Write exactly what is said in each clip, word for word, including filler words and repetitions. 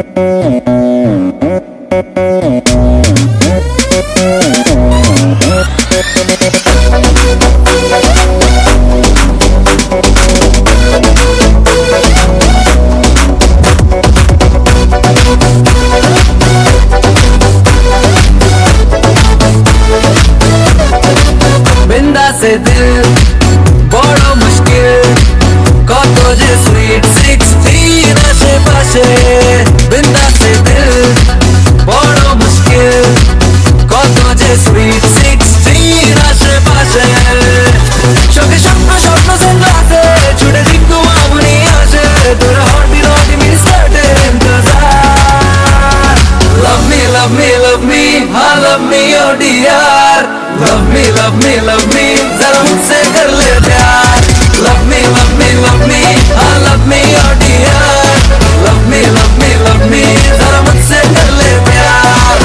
से दिल बड़ो मुश्किल कत जे स्वीट सिक्सटीन आशेपाशे बिंदा से दिल बड़ो मुश्किल कत जे स्वीट सिक्सटीन आशेपाशे शोके स्वप्न स्वप्न संगाते छुड़े दिक्कु आमुनी आशे तोरा हार्टबीट ऑन मी स्टार्टेड इंतजार love me love me love me हाँ love me oh dear love me love me love me जरा मुझसे कर ले प्यार love me love me love me हाँ love me oh dear love me love me love me जरा मुझसे कर ले प्यार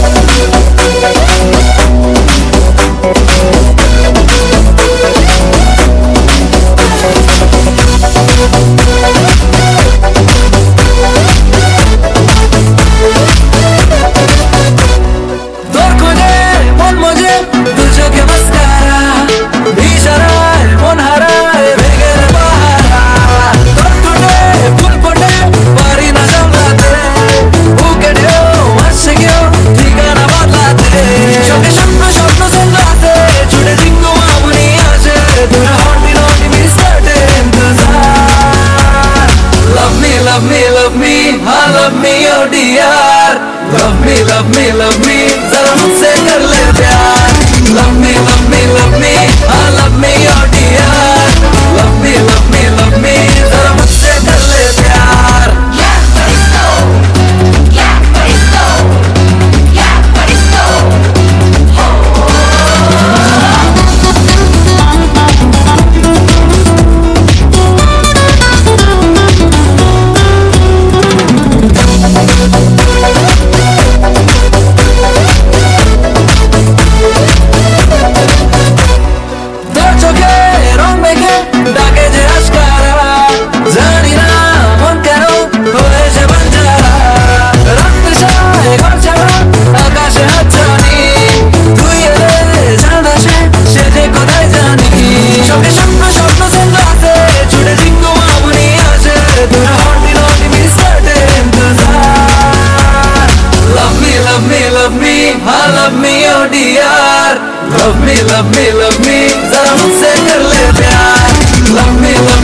Love me, love me, हाँ love me oh dear love me, love me, love me जरा मुझसे कर ले प्यार love me, love me, love me हाँ love me oh dear love me, love me, love me जरा मुझसे कर ले प्यार Yeah, but it's no Yeah, but it's no Yeah, but it's no love me oh dear love me, love me, love me जरा मुझसे कर ले प्यार love me, love